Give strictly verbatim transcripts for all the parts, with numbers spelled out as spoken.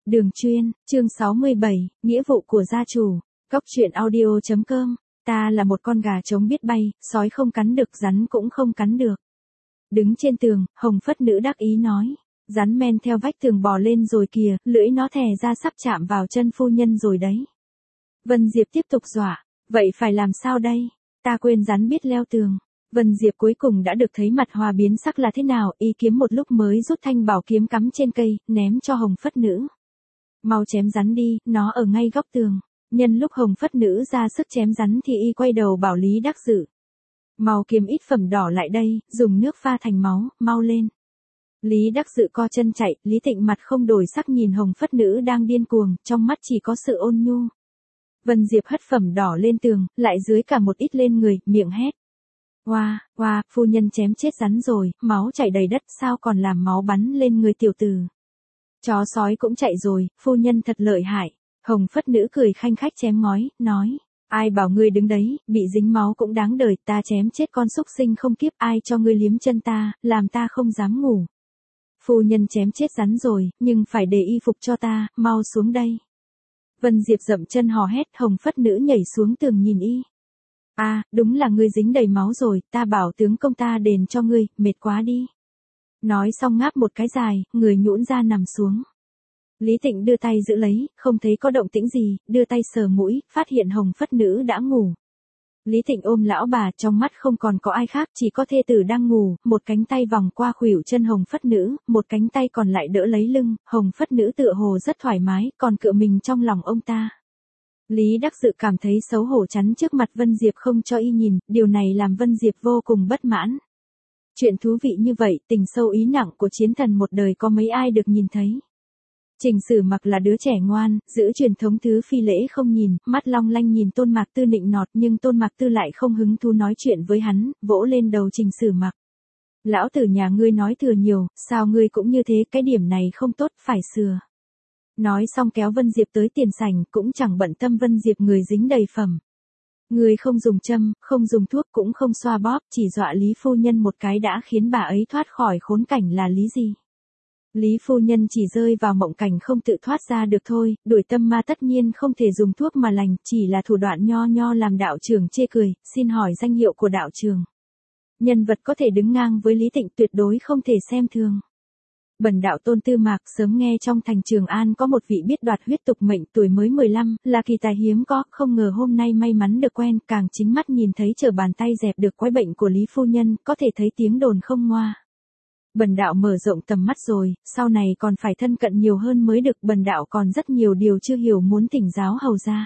Đường chuyên, chương sáu mươi bảy, nghĩa vụ của gia chủ. Cốc truyện audio chấm com. Ta là một con gà trống biết bay, sói không cắn được, rắn cũng không cắn được. Đứng trên tường, Hồng Phất Nữ đắc ý nói. Rắn men theo vách tường bò lên rồi kìa, lưỡi nó thè ra sắp chạm vào chân phu nhân rồi đấy. Vân Diệp tiếp tục dọa. Vậy phải làm sao đây? Ta quên rắn biết leo tường. Vân Diệp cuối cùng đã được thấy mặt Hoa biến sắc là thế nào, y kiếm một lúc mới rút thanh bảo kiếm cắm trên cây, ném cho Hồng Phất Nữ. Mau chém rắn đi, nó ở ngay góc tường. Nhân lúc Hồng Phất Nữ ra sức chém rắn thì y quay đầu bảo Lý Đắc Dự. Mau kiếm ít phẩm đỏ lại đây, dùng nước pha thành máu, mau lên. Lý Đắc Dự co chân chạy, Lý Tịnh mặt không đổi sắc nhìn Hồng Phất Nữ đang điên cuồng, trong mắt chỉ có sự ôn nhu. Vân Diệp hất phẩm đỏ lên tường, lại dưới cả một ít lên người, miệng hét. Oa, wow, oa, wow, phu nhân chém chết rắn rồi, máu chảy đầy đất, sao còn làm máu bắn lên người tiểu tử. Chó sói cũng chạy rồi, phu nhân thật lợi hại. Hồng Phất Nữ cười khanh khách chém ngói, nói. Ai bảo ngươi đứng đấy, bị dính máu cũng đáng đời, ta chém chết con súc sinh không kiếp, ai cho ngươi liếm chân ta, làm ta không dám ngủ. Phu nhân chém chết rắn rồi, nhưng phải để y phục cho ta, mau xuống đây. Vân Diệp dậm chân hò hét, Hồng Phất Nữ nhảy xuống tường nhìn y. À, đúng là ngươi dính đầy máu rồi, ta bảo tướng công ta đền cho ngươi, mệt quá đi. Nói xong ngáp một cái dài, người nhũn ra nằm xuống. Lý Tịnh đưa tay giữ lấy, không thấy có động tĩnh gì, đưa tay sờ mũi, phát hiện Hồng Phất Nữ đã ngủ. Lý Tịnh ôm lão bà, trong mắt không còn có ai khác, chỉ có thê tử đang ngủ, một cánh tay vòng qua khuỷu chân Hồng Phất Nữ, một cánh tay còn lại đỡ lấy lưng, Hồng Phất Nữ tựa hồ rất thoải mái, còn cựa mình trong lòng ông ta. Lý Đắc Dự cảm thấy xấu hổ chắn trước mặt Vân Diệp không cho y nhìn, điều này làm Vân Diệp vô cùng bất mãn. Chuyện thú vị như vậy, tình sâu ý nặng của chiến thần một đời có mấy ai được nhìn thấy. Trình Sử Mặc là đứa trẻ ngoan, giữ truyền thống thứ phi lễ không nhìn, mắt long lanh nhìn Tôn Mạc Tư nịnh nọt nhưng Tôn Mạc Tư lại không hứng thú nói chuyện với hắn, vỗ lên đầu Trình Sử Mặc. Lão tử nhà ngươi nói thừa nhiều, sao ngươi cũng như thế, cái điểm này không tốt, phải sửa. Nói xong kéo Vân Diệp tới tiền sảnh, cũng chẳng bận tâm Vân Diệp người dính đầy phẩm. Người không dùng châm, không dùng thuốc cũng không xoa bóp, chỉ dọa Lý phu nhân một cái đã khiến bà ấy thoát khỏi khốn cảnh là lý gì. Lý phu nhân chỉ rơi vào mộng cảnh không tự thoát ra được thôi, đuổi tâm ma tất nhiên không thể dùng thuốc mà lành, chỉ là thủ đoạn nho nho làm đạo trưởng chê cười, xin hỏi danh hiệu của đạo trưởng. Nhân vật có thể đứng ngang với Lý Tịnh tuyệt đối không thể xem thường. Bần đạo Tôn Tư Mạc sớm nghe trong thành Trường An có một vị biết đoạt huyết tục mệnh tuổi mới mười lăm, là kỳ tài hiếm có, không ngờ hôm nay may mắn được quen, càng chính mắt nhìn thấy trở bàn tay dẹp được quái bệnh của Lý phu nhân, có thể thấy tiếng đồn không ngoa. Bần đạo mở rộng tầm mắt rồi, sau này còn phải thân cận nhiều hơn mới được, bần đạo còn rất nhiều điều chưa hiểu muốn thỉnh giáo hầu ra.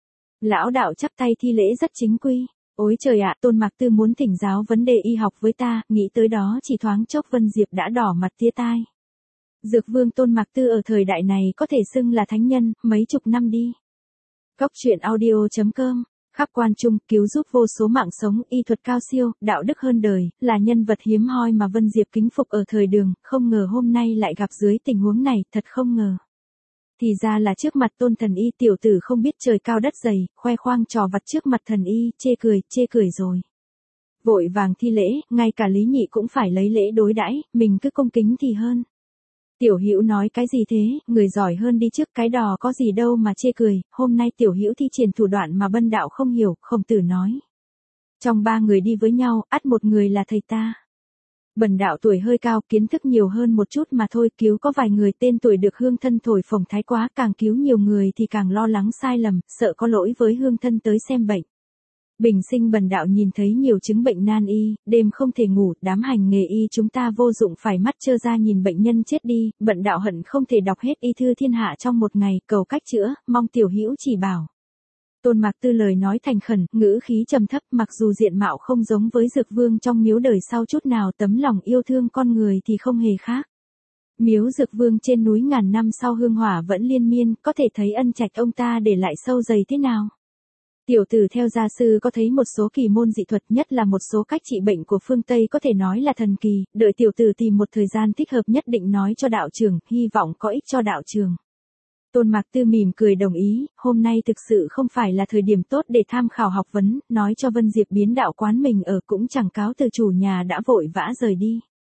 Lão đạo chắp tay thi lễ rất chính quy. Ôi trời ạ, Tôn Mạc Tư muốn thỉnh giáo vấn đề y học với ta, nghĩ tới đó chỉ thoáng chốc Vân Diệp đã đỏ mặt tía tai. Dược vương Tôn Mạc Tư ở thời đại này có thể xưng là thánh nhân, mấy chục năm đi. Cốc truyện audio chấm com. Khắp quan trung, cứu giúp vô số mạng sống, y thuật cao siêu, đạo đức hơn đời, là nhân vật hiếm hoi mà Vân Diệp kính phục ở thời Đường, không ngờ hôm nay lại gặp dưới tình huống này, thật không ngờ. Thì ra là trước mặt Tôn thần y tiểu tử không biết trời cao đất dày, khoe khoang trò vặt trước mặt thần y, chê cười, chê cười rồi. Vội vàng thi lễ, ngay cả Lý Nhị cũng phải lấy lễ đối đãi, mình cứ cung kính thì hơn. Tiểu Hữu nói cái gì thế, người giỏi hơn đi trước, cái đò có gì đâu mà chê cười, hôm nay Tiểu Hữu thi triển thủ đoạn mà bần đạo không hiểu, Khổng Tử nói. Trong ba người đi với nhau, ắt một người là thầy ta. Bần đạo tuổi hơi cao, kiến thức nhiều hơn một chút mà thôi, cứu có vài người tên tuổi được hương thân thổi phồng thái quá, càng cứu nhiều người thì càng lo lắng sai lầm, sợ có lỗi với hương thân tới xem bệnh. Bình sinh bần đạo nhìn thấy nhiều chứng bệnh nan y, đêm không thể ngủ, đám hành nghề y chúng ta vô dụng phải mắt trơ ra nhìn bệnh nhân chết đi, bần đạo hận không thể đọc hết y thư thiên hạ trong một ngày, cầu cách chữa, mong Tiểu Hữu chỉ bảo. Tôn Mạc Tư lời nói thành khẩn, ngữ khí trầm thấp, mặc dù diện mạo không giống với Dược Vương trong miếu đời sau chút nào, tấm lòng yêu thương con người thì không hề khác. Miếu Dược Vương trên núi ngàn năm sau hương hỏa vẫn liên miên, có thể thấy ân trạch ông ta để lại sâu dày thế nào. Tiểu tử theo gia sư có thấy một số kỳ môn dị thuật, nhất là một số cách trị bệnh của phương Tây có thể nói là thần kỳ, đợi tiểu tử tìm một thời gian thích hợp nhất định nói cho đạo trưởng, hy vọng có ích cho đạo trưởng. Tôn Mạc Tư mỉm cười đồng ý, hôm nay thực sự không phải là thời điểm tốt để tham khảo học vấn, nói cho Vân Diệp biến đạo quán mình ở cũng chẳng cáo từ chủ nhà đã vội vã rời đi.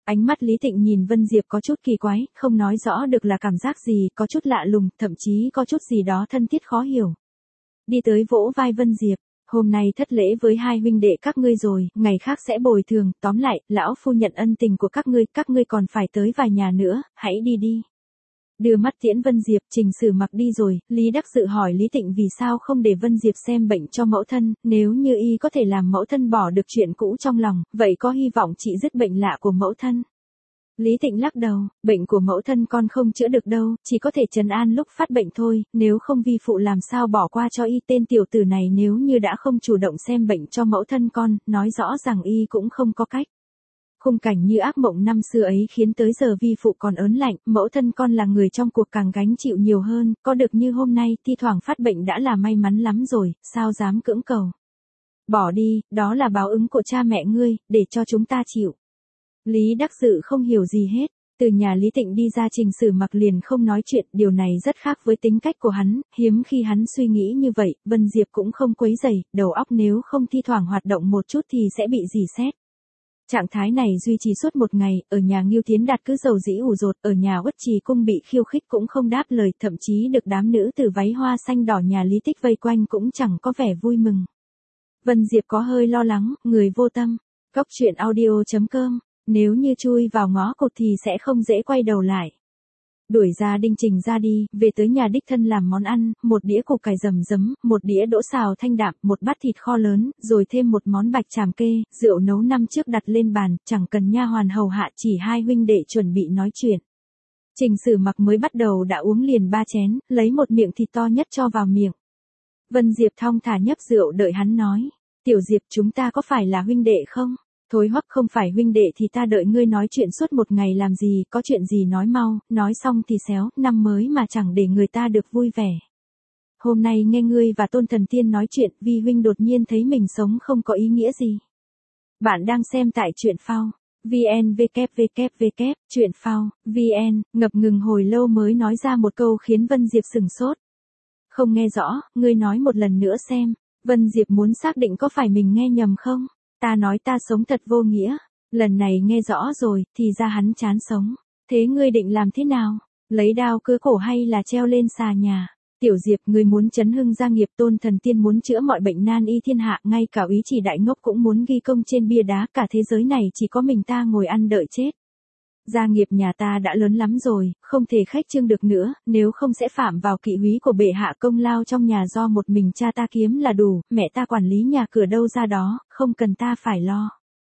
Ánh mắt Lý Tịnh nhìn Vân Diệp có chút kỳ quái, không nói rõ được là cảm giác gì, có chút lạ lùng, thậm chí có chút gì đó thân thiết khó hiểu. Đi tới vỗ vai Vân Diệp, hôm nay thất lễ với hai huynh đệ các ngươi rồi, ngày khác sẽ bồi thường, tóm lại, lão phu nhận ân tình của các ngươi, các ngươi còn phải tới vài nhà nữa, hãy đi đi. Đưa mắt tiễn Vân Diệp, Trình Sử Mặc đi rồi, Lý Đắc Dự hỏi Lý Tịnh vì sao không để Vân Diệp xem bệnh cho mẫu thân, nếu như y có thể làm mẫu thân bỏ được chuyện cũ trong lòng, vậy có hy vọng trị dứt bệnh lạ của mẫu thân. Lý Tịnh lắc đầu, bệnh của mẫu thân con không chữa được đâu, chỉ có thể trấn an lúc phát bệnh thôi, nếu không vi phụ làm sao bỏ qua cho y. Tên tiểu tử này nếu như đã không chủ động xem bệnh cho mẫu thân con, nói rõ rằng y cũng không có cách. Khung cảnh như ác mộng năm xưa ấy khiến tới giờ vi phụ còn ớn lạnh, mẫu thân con là người trong cuộc càng gánh chịu nhiều hơn, có được như hôm nay, thi thoảng phát bệnh đã là may mắn lắm rồi, sao dám cưỡng cầu. Bỏ đi, đó là báo ứng của cha mẹ ngươi, để cho chúng ta chịu. Lý Đắc Dự không hiểu gì hết, từ nhà Lý Tịnh đi ra Trình Sử Mặc liền không nói chuyện, điều này rất khác với tính cách của hắn, hiếm khi hắn suy nghĩ như vậy, Vân Diệp cũng không quấy rầy, đầu óc nếu không thi thoảng hoạt động một chút thì sẽ bị rỉ sét. Trạng thái này duy trì suốt một ngày, ở nhà Ngưu Thiến Đạt cứ dầu dĩ ủ dột, ở nhà Uất Trì Cung bị khiêu khích cũng không đáp lời, thậm chí được đám nữ tử váy hoa xanh đỏ nhà Lý Tích vây quanh cũng chẳng có vẻ vui mừng. Vân Diệp có hơi lo lắng, người vô tâm. Góc truyện audio chấm com, nếu như chui vào ngõ cụt thì sẽ không dễ quay đầu lại. Đuổi ra Đinh Trình ra đi, về tới nhà đích thân làm món ăn, một đĩa củ cải rầm rấm, một đĩa đỗ xào thanh đạm, một bát thịt kho lớn, rồi thêm một món bạch tràm kê, rượu nấu năm trước đặt lên bàn, chẳng cần nha hoàn hầu hạ, chỉ hai huynh đệ chuẩn bị nói chuyện. Trình Sử Mặc mới bắt đầu đã uống liền ba chén, lấy một miệng thịt to nhất cho vào miệng. Vân Diệp thong thả nhấp rượu đợi hắn nói, tiểu Diệp chúng ta có phải là huynh đệ không? Thối Hoắc không phải huynh đệ thì ta đợi ngươi nói chuyện suốt một ngày làm gì, có chuyện gì nói mau, nói xong thì xéo, năm mới mà chẳng để người ta được vui vẻ. Hôm nay nghe ngươi và Tôn Thần Tiên nói chuyện, Vi huynh đột nhiên thấy mình sống không có ý nghĩa gì. Bạn đang xem tại truyện phao, vn www, truyện phao, vn, ngập ngừng hồi lâu mới nói ra một câu khiến Vân Diệp sừng sốt. Không nghe rõ, ngươi nói một lần nữa xem. Vân Diệp muốn xác định có phải mình nghe nhầm không? Ta nói ta sống thật vô nghĩa, lần này nghe rõ rồi, thì ra hắn chán sống. Thế ngươi định làm thế nào? Lấy đao cưa cổ hay là treo lên xà nhà? Tiểu Diệp, ngươi muốn chấn hưng gia nghiệp, Tôn Thần Tiên muốn chữa mọi bệnh nan y thiên hạ, ngay cả Úy Chỉ Đại Ngốc cũng muốn ghi công trên bia đá, cả thế giới này chỉ có mình ta ngồi ăn đợi chết. Gia nghiệp nhà ta đã lớn lắm rồi, không thể khách trương được nữa, nếu không sẽ phạm vào kỵ húy của bệ hạ, công lao trong nhà do một mình cha ta kiếm là đủ, mẹ ta quản lý nhà cửa đâu ra đó, không cần ta phải lo.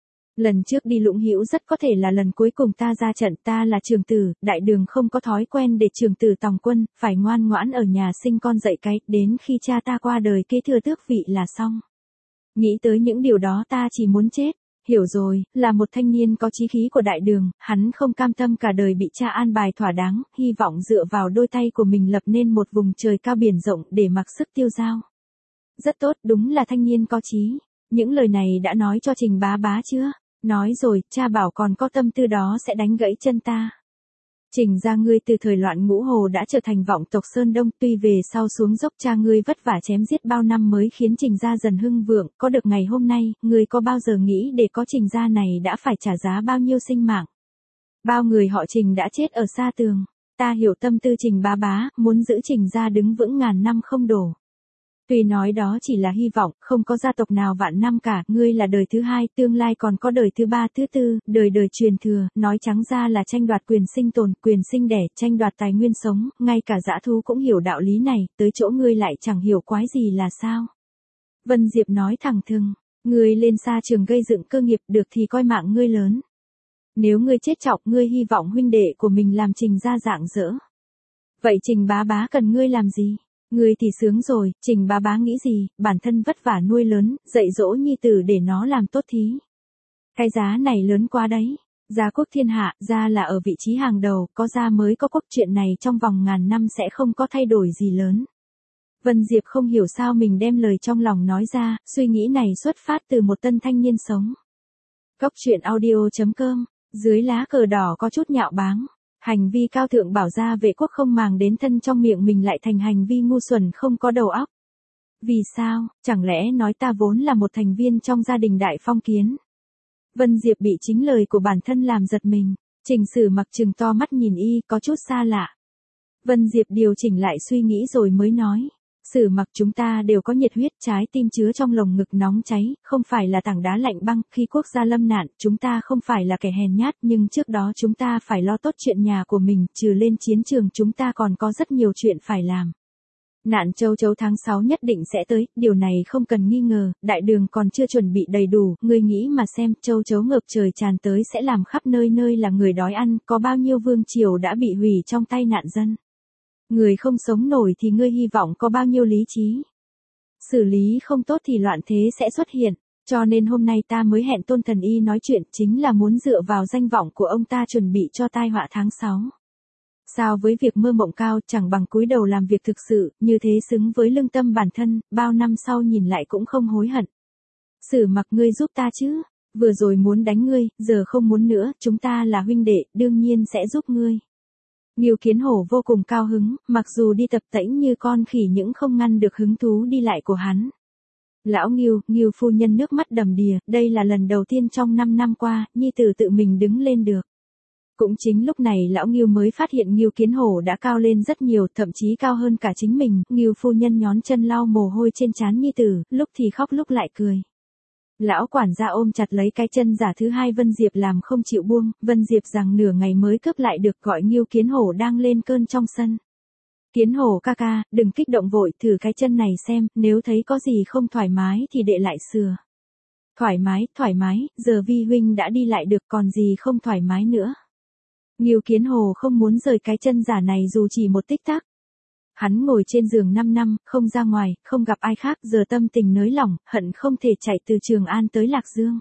Lần trước đi Lũng Hữu rất có thể là lần cuối cùng ta ra trận, ta là trưởng tử, đại đường không có thói quen để trưởng tử tòng quân, phải ngoan ngoãn ở nhà sinh con dạy cái, đến khi cha ta qua đời kế thừa tước vị là xong. Nghĩ tới những điều đó ta chỉ muốn chết. Hiểu rồi, là một thanh niên có chí khí của đại đường, hắn không cam tâm cả đời bị cha an bài thỏa đáng, hy vọng dựa vào đôi tay của mình lập nên một vùng trời cao biển rộng để mặc sức tiêu dao. Rất tốt, đúng là thanh niên có chí. Những lời này đã nói cho Trình Bá Bá chưa? Nói rồi, cha bảo còn có tâm tư đó sẽ đánh gãy chân ta. Trình gia ngươi từ thời loạn Ngũ Hồ đã trở thành vọng tộc Sơn Đông, tuy về sau xuống dốc cha ngươi vất vả chém giết bao năm mới khiến Trình gia dần hưng vượng, có được ngày hôm nay, ngươi có bao giờ nghĩ để có Trình gia này đã phải trả giá bao nhiêu sinh mạng? Bao người họ Trình đã chết ở xa tường, ta hiểu tâm tư Trình Bá Bá, muốn giữ Trình gia đứng vững ngàn năm không đổ. Tuy nói đó chỉ là hy vọng, không có gia tộc nào vạn năm cả, ngươi là đời thứ hai, tương lai còn có đời thứ ba thứ tư, đời đời truyền thừa, nói trắng ra là tranh đoạt quyền sinh tồn, quyền sinh đẻ, tranh đoạt tài nguyên sống, ngay cả dã thú cũng hiểu đạo lý này, tới chỗ ngươi lại chẳng hiểu quái gì là sao. Vân Diệp nói thẳng thừng, ngươi lên xa trường gây dựng cơ nghiệp được thì coi mạng ngươi lớn. Nếu ngươi chết chọc, ngươi hy vọng huynh đệ của mình làm Trình gia rạng rỡ. Vậy Trình Bá Bá cần ngươi làm gì? Ngươi thì sướng rồi, Trình Bá Bá nghĩ gì, bản thân vất vả nuôi lớn, dạy dỗ nhi tử để nó làm tốt thí. Cái giá này lớn quá đấy. Gia quốc thiên hạ, gia là ở vị trí hàng đầu, có gia mới có quốc, chuyện này trong vòng ngàn năm sẽ không có thay đổi gì lớn. Vân Diệp không hiểu sao mình đem lời trong lòng nói ra, suy nghĩ này xuất phát từ một tân thanh niên sống. Góc truyện audio chấm com, dưới lá cờ đỏ có chút nhạo báng. Hành vi cao thượng bảo gia vệ quốc không màng đến thân trong miệng mình lại thành hành vi ngu xuẩn không có đầu óc. Vì sao, chẳng lẽ nói ta vốn là một thành viên trong gia đình Đại Phong Kiến? Vân Diệp bị chính lời của bản thân làm giật mình. Trình Sử Mặc trừng to mắt nhìn y, có chút xa lạ. Vân Diệp điều chỉnh lại suy nghĩ rồi mới nói. Sử Mặc, chúng ta đều có nhiệt huyết, trái tim chứa trong lồng ngực nóng cháy, không phải là tảng đá lạnh băng. Khi quốc gia lâm nạn, chúng ta không phải là kẻ hèn nhát, nhưng trước đó chúng ta phải lo tốt chuyện nhà của mình, trừ lên chiến trường chúng ta còn có rất nhiều chuyện phải làm. Nạn châu chấu tháng sáu nhất định sẽ tới, điều này không cần nghi ngờ, đại đường còn chưa chuẩn bị đầy đủ, ngươi nghĩ mà xem, châu chấu ngập trời tràn tới sẽ làm khắp nơi nơi là người đói ăn, có bao nhiêu vương triều đã bị hủy trong tay nạn dân. Người không sống nổi thì ngươi hy vọng có bao nhiêu lý trí. Xử lý không tốt thì loạn thế sẽ xuất hiện, cho nên hôm nay ta mới hẹn Tôn Thần Y nói chuyện, chính là muốn dựa vào danh vọng của ông ta chuẩn bị cho tai họa tháng sáu. Sao với việc mơ mộng cao, chẳng bằng cúi đầu làm việc thực sự, như thế xứng với lương tâm bản thân, bao năm sau nhìn lại cũng không hối hận. Sử Mặc, ngươi giúp ta chứ, vừa rồi muốn đánh ngươi, giờ không muốn nữa, chúng ta là huynh đệ, đương nhiên sẽ giúp ngươi. Ngưu Kiến Hổ vô cùng cao hứng, mặc dù đi tập tễnh như con khỉ những không ngăn được hứng thú đi lại của hắn. Lão Ngưu, Ngưu phu nhân nước mắt đầm đìa, đây là lần đầu tiên trong năm năm qua, nhi tử tự mình đứng lên được. Cũng chính lúc này lão Ngưu mới phát hiện Ngưu Kiến Hổ đã cao lên rất nhiều, thậm chí cao hơn cả chính mình. Ngưu phu nhân nhón chân lau mồ hôi trên trán nhi tử, lúc thì khóc lúc lại cười. Lão quản gia ôm chặt lấy cái chân giả thứ hai Vân Diệp làm không chịu buông, Vân Diệp rằng nửa ngày mới cướp lại được, gọi Ngưu Kiến Hổ đang lên cơn trong sân. Kiến Hổ ca ca, đừng kích động vội, thử cái chân này xem, nếu thấy có gì không thoải mái thì đệ lại sửa. Thoải mái, thoải mái, giờ vi huynh đã đi lại được còn gì không thoải mái nữa. Ngưu Kiến Hổ không muốn rời cái chân giả này dù chỉ một tích tắc. Hắn ngồi trên giường năm năm, không ra ngoài, không gặp ai khác, giờ tâm tình nới lỏng, hận không thể chạy từ Trường An tới Lạc Dương.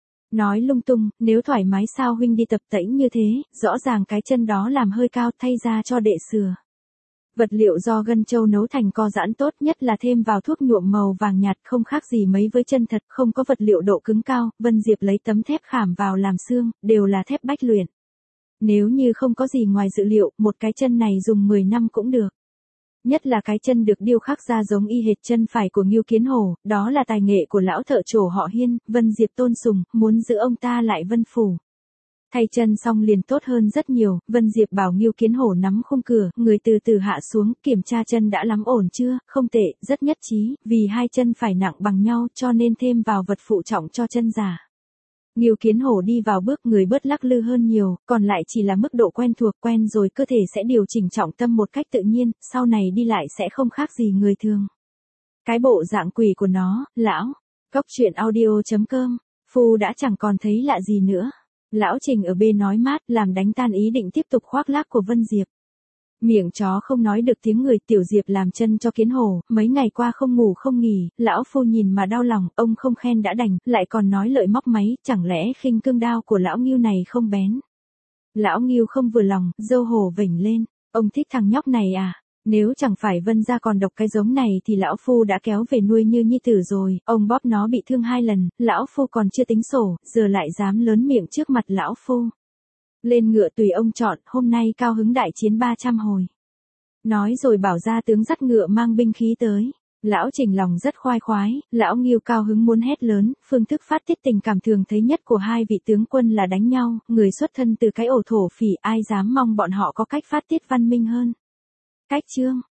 Nói lung tung, nếu thoải mái sao huynh đi tập tễnh như thế, rõ ràng cái chân đó làm hơi cao, thay ra cho đệ sửa. Vật liệu do gân trâu nấu thành co giãn tốt nhất là thêm vào thuốc nhuộm màu vàng nhạt, không khác gì mấy với chân thật, không có vật liệu độ cứng cao. Vân Diệp lấy tấm thép khảm vào làm xương, đều là thép bách luyện. Nếu như không có gì ngoài dự liệu, một cái chân này dùng mười năm cũng được. Nhất là cái chân được điêu khắc ra giống y hệt chân phải của Ngưu Kiến Hổ, đó là tài nghệ của lão thợ trổ họ Hiên. Vân Diệp tôn sùng, muốn giữ ông ta lại Vân phủ. Thay chân xong liền tốt hơn rất nhiều, Vân Diệp bảo Ngưu Kiến Hổ nắm khung cửa, người từ từ hạ xuống, kiểm tra chân đã lắm ổn chưa, không tệ, rất nhất trí, vì hai chân phải nặng bằng nhau cho nên thêm vào vật phụ trọng cho chân giả. Ngưu Kiến Hổ đi vào bước, người bớt lắc lư hơn nhiều, còn lại chỉ là mức độ quen thuộc, quen rồi cơ thể sẽ điều chỉnh trọng tâm một cách tự nhiên, sau này đi lại sẽ không khác gì người thường. Cái bộ dạng quỷ của nó, lão, Cóc Truyện Audio chấm com, Phu đã chẳng còn thấy lạ gì nữa. Lão Trình ở bên nói mát, làm đánh tan ý định tiếp tục khoác lác của Vân Diệp. Miệng chó không nói được tiếng người, Tiểu Diệp làm chân cho Kiến Hổ, mấy ngày qua không ngủ không nghỉ, lão phu nhìn mà đau lòng, ông không khen đã đành, lại còn nói lợi móc máy, chẳng lẽ khinh cương đao của lão Ngưu này không bén. Lão Ngưu không vừa lòng, dâu hổ vểnh lên, ông thích thằng nhóc này à, nếu chẳng phải Vân gia còn độc cái giống này thì lão phu đã kéo về nuôi như nhi tử rồi, ông bóp nó bị thương hai lần, lão phu còn chưa tính sổ, giờ lại dám lớn miệng trước mặt lão phu. Lên ngựa tùy ông chọn, hôm nay cao hứng đại chiến ba trăm hồi. Nói rồi bảo ra tướng dắt ngựa mang binh khí tới. Lão Trình lòng rất khoái khoái, lão Ngưu cao hứng muốn hét lớn, phương thức phát tiết tình cảm thường thấy nhất của hai vị tướng quân là đánh nhau, người xuất thân từ cái ổ thổ phỉ, ai dám mong bọn họ có cách phát tiết văn minh hơn. Cách chương